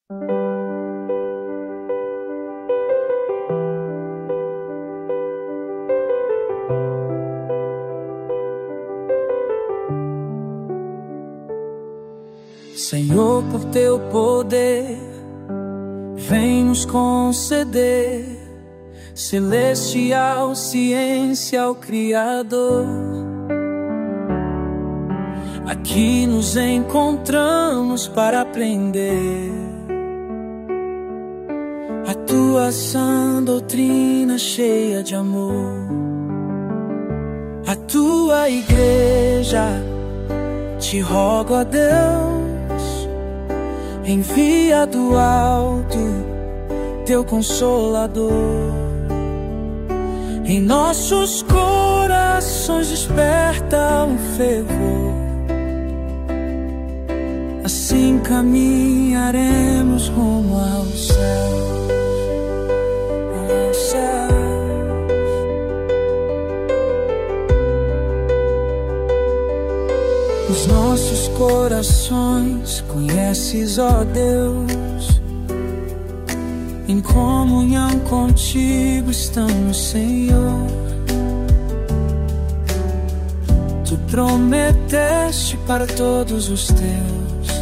Senhor, por teu poder, vem nos conceder celestial ciência ao Criador. Aqui nos encontramos para aprender a tua sã doutrina cheia de amor. A tua igreja, te rogo, ó Deus, envia do alto teu consolador. Em nossos corações desperta um fervor, assim caminharemos rumo ao céu, ao céu. Os nossos corações conheces, ó Deus, em comunhão contigo estamos, Senhor. Tu prometeste para todos os teus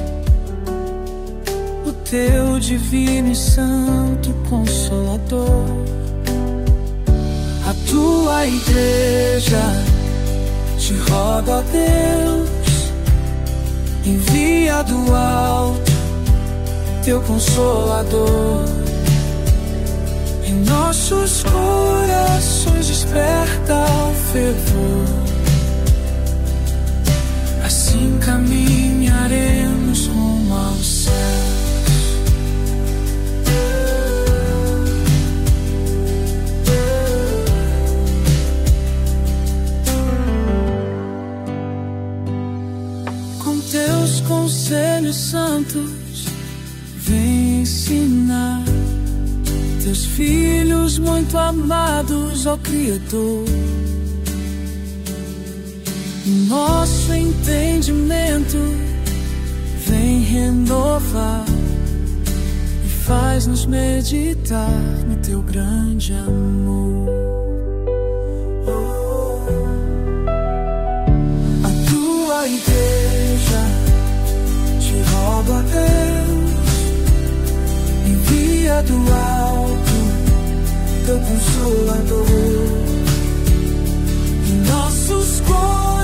o teu divino e santo consolador. A tua igreja, te rogo, ó Deus, envia do alto teu consolador. Em nossos corações desperta o fervor, assim caminharemos rumo ao céu. Com teus conselhos santos, vem ensinar teus filhos muito amados, ó Criador. Nosso entendimento vem renovar e faz-nos meditar no teu grande amor. A tua igreja, te rogo, ó Deus, envia do alto teu consolador. Em nossos corações